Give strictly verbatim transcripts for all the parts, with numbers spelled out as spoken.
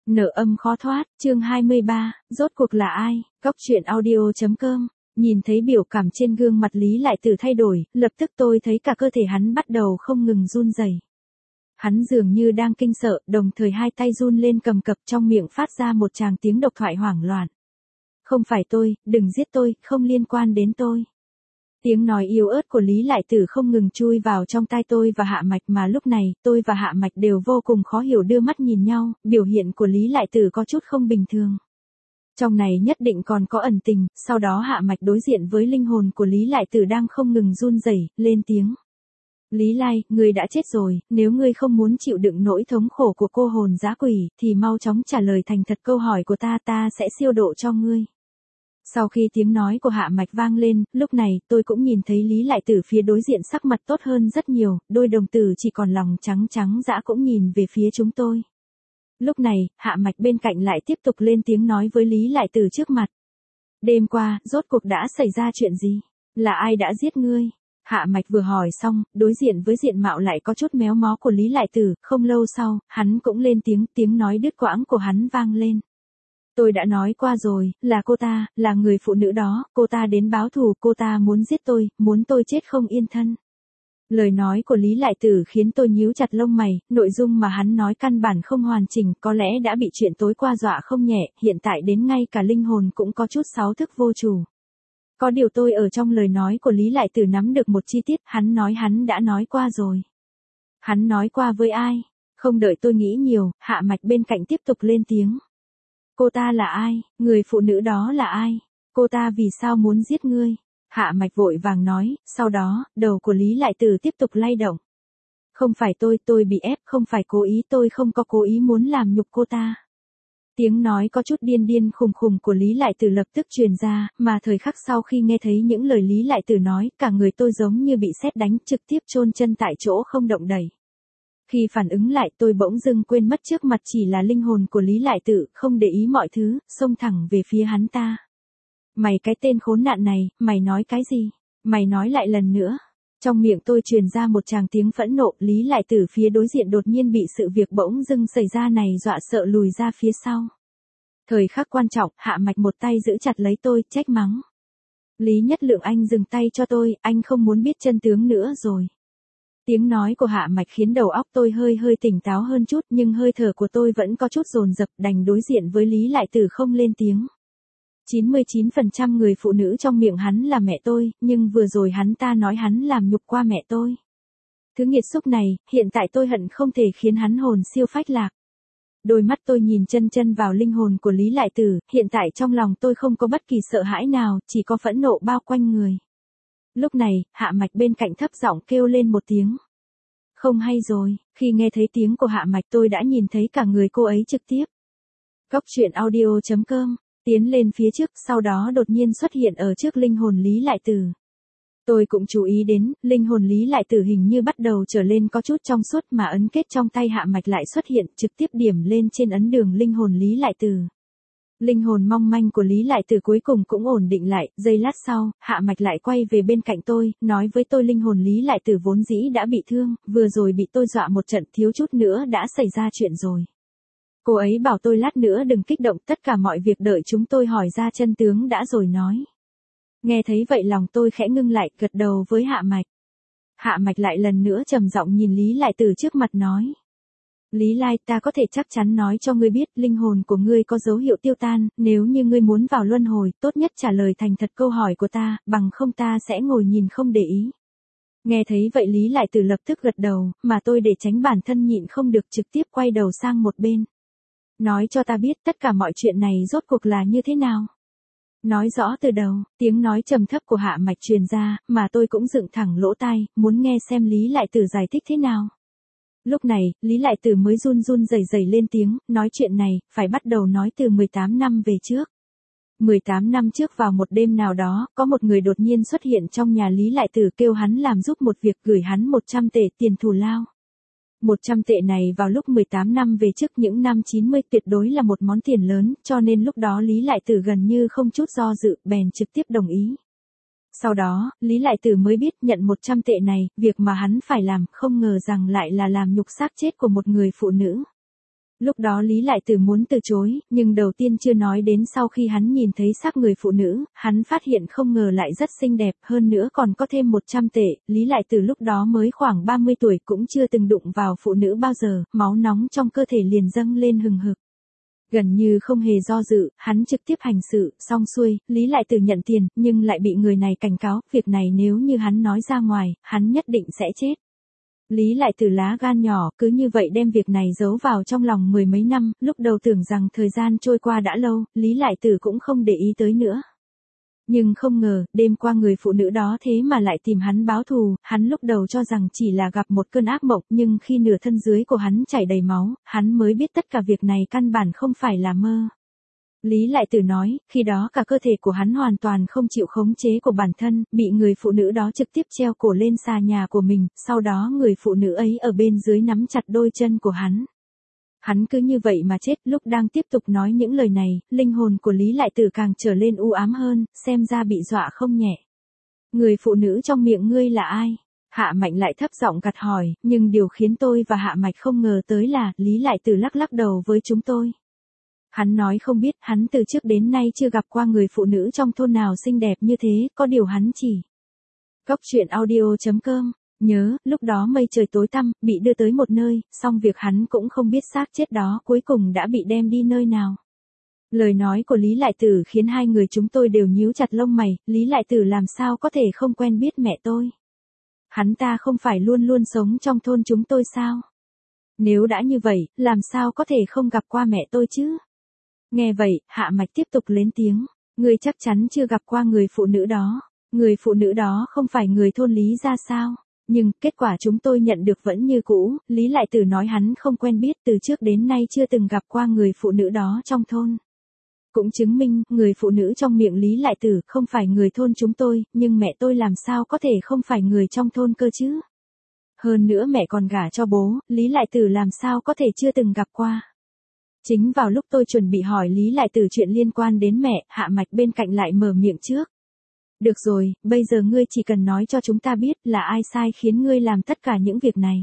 Nợ âm khó thoát, chương hai mươi ba, rốt cuộc là ai? Góc truyện audio.com. Nhìn thấy biểu cảm trên gương mặt Lý Lại Tử thay đổi, lập tức tôi thấy cả cơ thể hắn bắt đầu không ngừng run rẩy. Hắn dường như đang kinh sợ, đồng thời hai tay run lên cầm cập, trong miệng phát ra một tràng tiếng độc thoại hoảng loạn. Không phải tôi, đừng giết tôi, không liên quan đến tôi. Tiếng nói yếu ớt của Lý Lại Tử không ngừng chui vào trong tai tôi và Hạ Mạch, mà lúc này, tôi và Hạ Mạch đều vô cùng khó hiểu đưa mắt nhìn nhau, biểu hiện của Lý Lại Tử có chút không bình thường. Trong này nhất định còn có ẩn tình. Sau đó Hạ Mạch đối diện với linh hồn của Lý Lại Tử đang không ngừng run rẩy, lên tiếng. Lý Lai, ngươi đã chết rồi, nếu ngươi không muốn chịu đựng nỗi thống khổ của cô hồn dã quỷ, thì mau chóng trả lời thành thật câu hỏi của ta, ta sẽ siêu độ cho ngươi. Sau khi tiếng nói của Hạ Mạch vang lên, lúc này, tôi cũng nhìn thấy Lý Lại Tử phía đối diện sắc mặt tốt hơn rất nhiều, đôi đồng tử chỉ còn lòng trắng trắng dã cũng nhìn về phía chúng tôi. Lúc này, Hạ Mạch bên cạnh lại tiếp tục lên tiếng nói với Lý Lại Tử trước mặt. Đêm qua, rốt cuộc đã xảy ra chuyện gì? Là ai đã giết ngươi? Hạ Mạch vừa hỏi xong, đối diện với diện mạo lại có chút méo mó của Lý Lại Tử, không lâu sau, hắn cũng lên tiếng, tiếng nói đứt quãng của hắn vang lên. Tôi đã nói qua rồi, là cô ta, là người phụ nữ đó, cô ta đến báo thù, cô ta muốn giết tôi, muốn tôi chết không yên thân. Lời nói của Lý Lại Tử khiến tôi nhíu chặt lông mày, nội dung mà hắn nói căn bản không hoàn chỉnh, có lẽ đã bị chuyện tối qua dọa không nhẹ, hiện tại đến ngay cả linh hồn cũng có chút sáu thức vô chủ. Có điều tôi ở trong lời nói của Lý Lại Tử nắm được một chi tiết, hắn nói hắn đã nói qua rồi. Hắn nói qua với ai? Không đợi tôi nghĩ nhiều, Hạ Mạch bên cạnh tiếp tục lên tiếng. Cô ta là ai? Người phụ nữ đó là ai? Cô ta vì sao muốn giết ngươi? Hạ Mạch vội vàng nói, sau đó, đầu của Lý Lại Tử tiếp tục lay động. Không phải tôi, tôi bị ép, không phải cố ý, tôi không có cố ý muốn làm nhục cô ta. Tiếng nói có chút điên điên khùng khùng của Lý Lại Tử lập tức truyền ra, mà thời khắc sau khi nghe thấy những lời Lý Lại Tử nói, cả người tôi giống như bị sét đánh, trực tiếp chôn chân tại chỗ không động đậy. Khi phản ứng lại, tôi bỗng dưng quên mất trước mặt chỉ là linh hồn của Lý Lại Tử, không để ý mọi thứ, xông thẳng về phía hắn ta. Mày cái tên khốn nạn này, mày nói cái gì? Mày nói lại lần nữa. Trong miệng tôi truyền ra một tràng tiếng phẫn nộ, Lý Lại Tử phía đối diện đột nhiên bị sự việc bỗng dưng xảy ra này dọa sợ lùi ra phía sau. Thời khắc quan trọng, Hạ Mạch một tay giữ chặt lấy tôi, trách mắng. Lý Nhất Lượng, anh dừng tay cho tôi, anh không muốn biết chân tướng nữa rồi. Tiếng nói của Hạ Mạch khiến đầu óc tôi hơi hơi tỉnh táo hơn chút, nhưng hơi thở của tôi vẫn có chút dồn dập, đành đối diện với Lý Lại Tử không lên tiếng. chín mươi chín phần trăm người phụ nữ trong miệng hắn là mẹ tôi, nhưng vừa rồi hắn ta nói hắn làm nhục qua mẹ tôi. Thứ nghiệt xúc này, hiện tại tôi hận không thể khiến hắn hồn siêu phách lạc. Đôi mắt tôi nhìn chân chân vào linh hồn của Lý Lại Tử, hiện tại trong lòng tôi không có bất kỳ sợ hãi nào, chỉ có phẫn nộ bao quanh người. Lúc này, Hạ Mạch bên cạnh thấp giọng kêu lên một tiếng. Không hay rồi, khi nghe thấy tiếng của Hạ Mạch tôi đã nhìn thấy cả người cô ấy trực tiếp. Góc truyện audio.com. Tiến lên phía trước, sau đó đột nhiên xuất hiện ở trước linh hồn Lý Lại Tử. Tôi cũng chú ý đến, linh hồn Lý Lại Tử hình như bắt đầu trở lên có chút trong suốt, mà ấn kết trong tay Hạ Mạch lại xuất hiện, trực tiếp điểm lên trên ấn đường linh hồn Lý Lại Tử. Linh hồn mong manh của Lý Lại Tử cuối cùng cũng ổn định lại, giây lát sau, Hạ Mạch lại quay về bên cạnh tôi, nói với tôi linh hồn Lý Lại Tử vốn dĩ đã bị thương, vừa rồi bị tôi dọa một trận, thiếu chút nữa đã xảy ra chuyện rồi. Cô ấy bảo tôi lát nữa đừng kích động, tất cả mọi việc đợi chúng tôi hỏi ra chân tướng đã rồi nói. Nghe thấy vậy lòng tôi khẽ ngưng lại, gật đầu với Hạ Mạch. Hạ Mạch lại lần nữa trầm giọng nhìn Lý Lại Tử trước mặt nói. Lý Lai, ta có thể chắc chắn nói cho ngươi biết, linh hồn của ngươi có dấu hiệu tiêu tan, nếu như ngươi muốn vào luân hồi, tốt nhất trả lời thành thật câu hỏi của ta, bằng không ta sẽ ngồi nhìn không để ý. Nghe thấy vậy Lý Lại Tử lập tức gật đầu, mà tôi để tránh bản thân nhịn không được trực tiếp quay đầu sang một bên. Nói cho ta biết tất cả mọi chuyện này rốt cuộc là như thế nào. Nói rõ từ đầu, tiếng nói trầm thấp của Hạ Mạch truyền ra, mà tôi cũng dựng thẳng lỗ tai, muốn nghe xem Lý Lại Tử giải thích thế nào. Lúc này, Lý Lại Tử mới run run rẩy rẩy lên tiếng, nói chuyện này, phải bắt đầu nói từ mười tám năm về trước. mười tám năm trước vào một đêm nào đó, có một người đột nhiên xuất hiện trong nhà Lý Lại Tử kêu hắn làm giúp một việc, gửi hắn một trăm tệ tiền thù lao. một trăm tệ này vào lúc mười tám năm về trước những năm chín mươi tuyệt đối là một món tiền lớn, cho nên lúc đó Lý Lại Tử gần như không chút do dự, bèn trực tiếp đồng ý. Sau đó, Lý Lại Tử mới biết nhận một trăm tệ này, việc mà hắn phải làm, không ngờ rằng lại là làm nhục xác chết của một người phụ nữ. Lúc đó Lý Lại Tử muốn từ chối, nhưng đầu tiên chưa nói đến sau khi hắn nhìn thấy xác người phụ nữ, hắn phát hiện không ngờ lại rất xinh đẹp, hơn nữa còn có thêm một trăm tệ, Lý Lại Tử lúc đó mới khoảng ba mươi tuổi cũng chưa từng đụng vào phụ nữ bao giờ, máu nóng trong cơ thể liền dâng lên hừng hực. Gần như không hề do dự, hắn trực tiếp hành sự, xong xuôi, Lý Lại Tử nhận tiền, nhưng lại bị người này cảnh cáo, việc này nếu như hắn nói ra ngoài, hắn nhất định sẽ chết. Lý Lại Tử lá gan nhỏ, cứ như vậy đem việc này giấu vào trong lòng mười mấy năm, lúc đầu tưởng rằng thời gian trôi qua đã lâu, Lý Lại Tử cũng không để ý tới nữa. Nhưng không ngờ, đêm qua người phụ nữ đó thế mà lại tìm hắn báo thù, hắn lúc đầu cho rằng chỉ là gặp một cơn ác mộng, nhưng khi nửa thân dưới của hắn chảy đầy máu, hắn mới biết tất cả việc này căn bản không phải là mơ. Lý Lại Tử nói, khi đó cả cơ thể của hắn hoàn toàn không chịu khống chế của bản thân, bị người phụ nữ đó trực tiếp treo cổ lên xà nhà của mình, sau đó người phụ nữ ấy ở bên dưới nắm chặt đôi chân của hắn. Hắn cứ như vậy mà chết, lúc đang tiếp tục nói những lời này, linh hồn của Lý Lại Tử càng trở lên u ám hơn, xem ra bị dọa không nhẹ. Người phụ nữ trong miệng ngươi là ai? Hạ Mạch lại thấp giọng gặt hỏi, nhưng điều khiến tôi và Hạ Mạch không ngờ tới là, Lý Lại Tử lắc lắc đầu với chúng tôi. Hắn nói không biết, hắn từ trước đến nay chưa gặp qua người phụ nữ trong thôn nào xinh đẹp như thế, có điều hắn chỉ. Cốc truyện audio chấm com, nhớ, lúc đó mây trời tối tăm, bị đưa tới một nơi, xong việc hắn cũng không biết xác chết đó cuối cùng đã bị đem đi nơi nào. Lời nói của Lý Lại Tử khiến hai người chúng tôi đều nhíu chặt lông mày, Lý Lại Tử làm sao có thể không quen biết mẹ tôi. Hắn ta không phải luôn luôn sống trong thôn chúng tôi sao? Nếu đã như vậy, làm sao có thể không gặp qua mẹ tôi chứ? Nghe vậy, Hạ Mạch tiếp tục lên tiếng, ngươi chắc chắn chưa gặp qua người phụ nữ đó, người phụ nữ đó không phải người thôn Lý ra sao, nhưng kết quả chúng tôi nhận được vẫn như cũ, Lý Lại Tử nói hắn không quen biết từ trước đến nay chưa từng gặp qua người phụ nữ đó trong thôn. Cũng chứng minh, người phụ nữ trong miệng Lý Lại Tử không phải người thôn chúng tôi, nhưng mẹ tôi làm sao có thể không phải người trong thôn cơ chứ? Hơn nữa mẹ còn gả cho bố, Lý Lại Tử làm sao có thể chưa từng gặp qua? Chính vào lúc tôi chuẩn bị hỏi Lý Lại Tử chuyện liên quan đến mẹ, Hạ Mạch bên cạnh lại mở miệng trước. Được rồi, bây giờ ngươi chỉ cần nói cho chúng ta biết là ai sai khiến ngươi làm tất cả những việc này.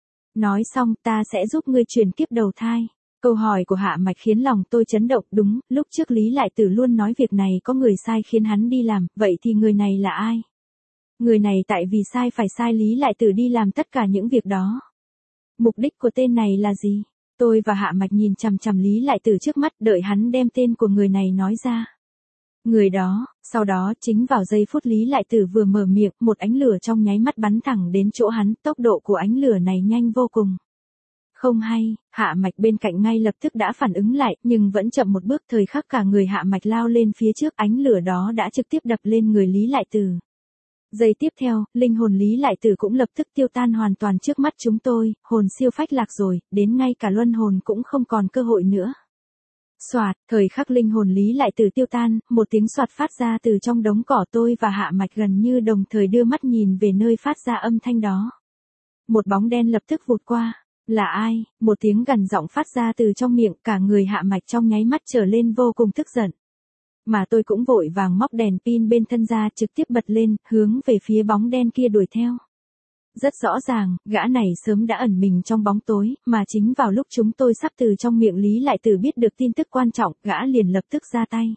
Nói xong ta sẽ giúp ngươi chuyển kiếp đầu thai. Câu hỏi của Hạ Mạch khiến lòng tôi chấn động, đúng, lúc trước Lý Lại Tử luôn nói việc này có người sai khiến hắn đi làm, vậy thì người này là ai? Người này tại vì sai phải sai Lý Lại Tử đi làm tất cả những việc đó. Mục đích của tên này là gì? Tôi và Hạ Mạch nhìn chằm chằm Lý Lại Tử trước mắt, đợi hắn đem tên của người này nói ra. Người đó, sau đó chính vào giây phút Lý Lại Tử vừa mở miệng, một ánh lửa trong nháy mắt bắn thẳng đến chỗ hắn, tốc độ của ánh lửa này nhanh vô cùng. Không hay, Hạ Mạch bên cạnh ngay lập tức đã phản ứng lại, nhưng vẫn chậm một bước, thời khắc cả người Hạ Mạch lao lên phía trước, ánh lửa đó đã trực tiếp đập lên người Lý Lại Tử. Giây tiếp theo, linh hồn Lý Lại Tử cũng lập tức tiêu tan hoàn toàn trước mắt chúng tôi, hồn siêu phách lạc rồi, đến ngay cả luân hồn cũng không còn cơ hội nữa. Soạt, thời khắc linh hồn Lý Lại Tử tiêu tan, một tiếng soạt phát ra từ trong đống cỏ, tôi và Hạ Mạch gần như đồng thời đưa mắt nhìn về nơi phát ra âm thanh đó. Một bóng đen lập tức vụt qua. Là ai? Một tiếng gằn giọng phát ra từ trong miệng, cả người Hạ Mạch trong nháy mắt trở lên vô cùng tức giận. Mà tôi cũng vội vàng móc đèn pin bên thân ra, trực tiếp bật lên, hướng về phía bóng đen kia đuổi theo. Rất rõ ràng, gã này sớm đã ẩn mình trong bóng tối, mà chính vào lúc chúng tôi sắp từ trong miệng Lý Lại Tử biết được tin tức quan trọng, gã liền lập tức ra tay.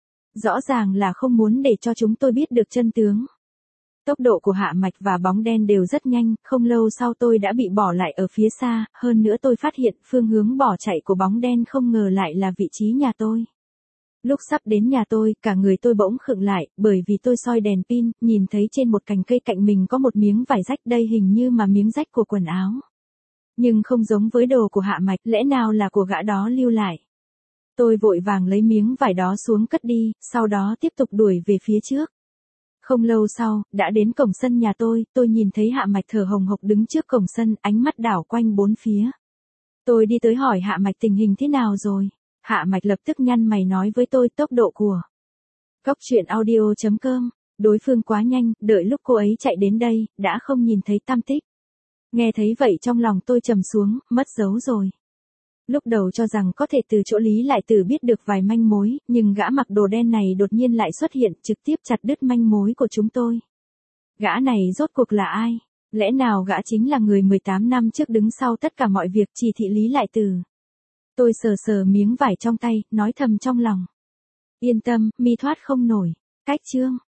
Rõ ràng là không muốn để cho chúng tôi biết được chân tướng. Tốc độ của Hạ Mạch và bóng đen đều rất nhanh, không lâu sau tôi đã bị bỏ lại ở phía xa, hơn nữa tôi phát hiện phương hướng bỏ chạy của bóng đen không ngờ lại là vị trí nhà tôi. Lúc sắp đến nhà tôi, cả người tôi bỗng khựng lại, bởi vì tôi soi đèn pin, nhìn thấy trên một cành cây cạnh mình có một miếng vải rách, đây hình như mà miếng rách của quần áo. Nhưng không giống với đồ của Hạ Mạch, lẽ nào là của gã đó lưu lại. Tôi vội vàng lấy miếng vải đó xuống cất đi, sau đó tiếp tục đuổi về phía trước. Không lâu sau, đã đến cổng sân nhà tôi, tôi nhìn thấy Hạ Mạch thở hồng hộc đứng trước cổng sân, ánh mắt đảo quanh bốn phía. Tôi đi tới hỏi Hạ Mạch tình hình thế nào rồi. Hạ Mạch lập tức nhăn mày nói với tôi tốc độ của Cốc truyện audio chấm com, đối phương quá nhanh, đợi lúc cô ấy chạy đến đây, đã không nhìn thấy tăm tích. Nghe thấy vậy trong lòng tôi trầm xuống, mất dấu rồi. Lúc đầu cho rằng có thể từ chỗ Lý Lại Tử biết được vài manh mối, nhưng gã mặc đồ đen này đột nhiên lại xuất hiện, trực tiếp chặt đứt manh mối của chúng tôi. Gã này rốt cuộc là ai? Lẽ nào gã chính là người mười tám năm trước đứng sau tất cả mọi việc chỉ thị Lý Lại Tử? Tôi sờ sờ miếng vải trong tay, nói thầm trong lòng. Yên tâm, mi thoát không nổi. Cách chương.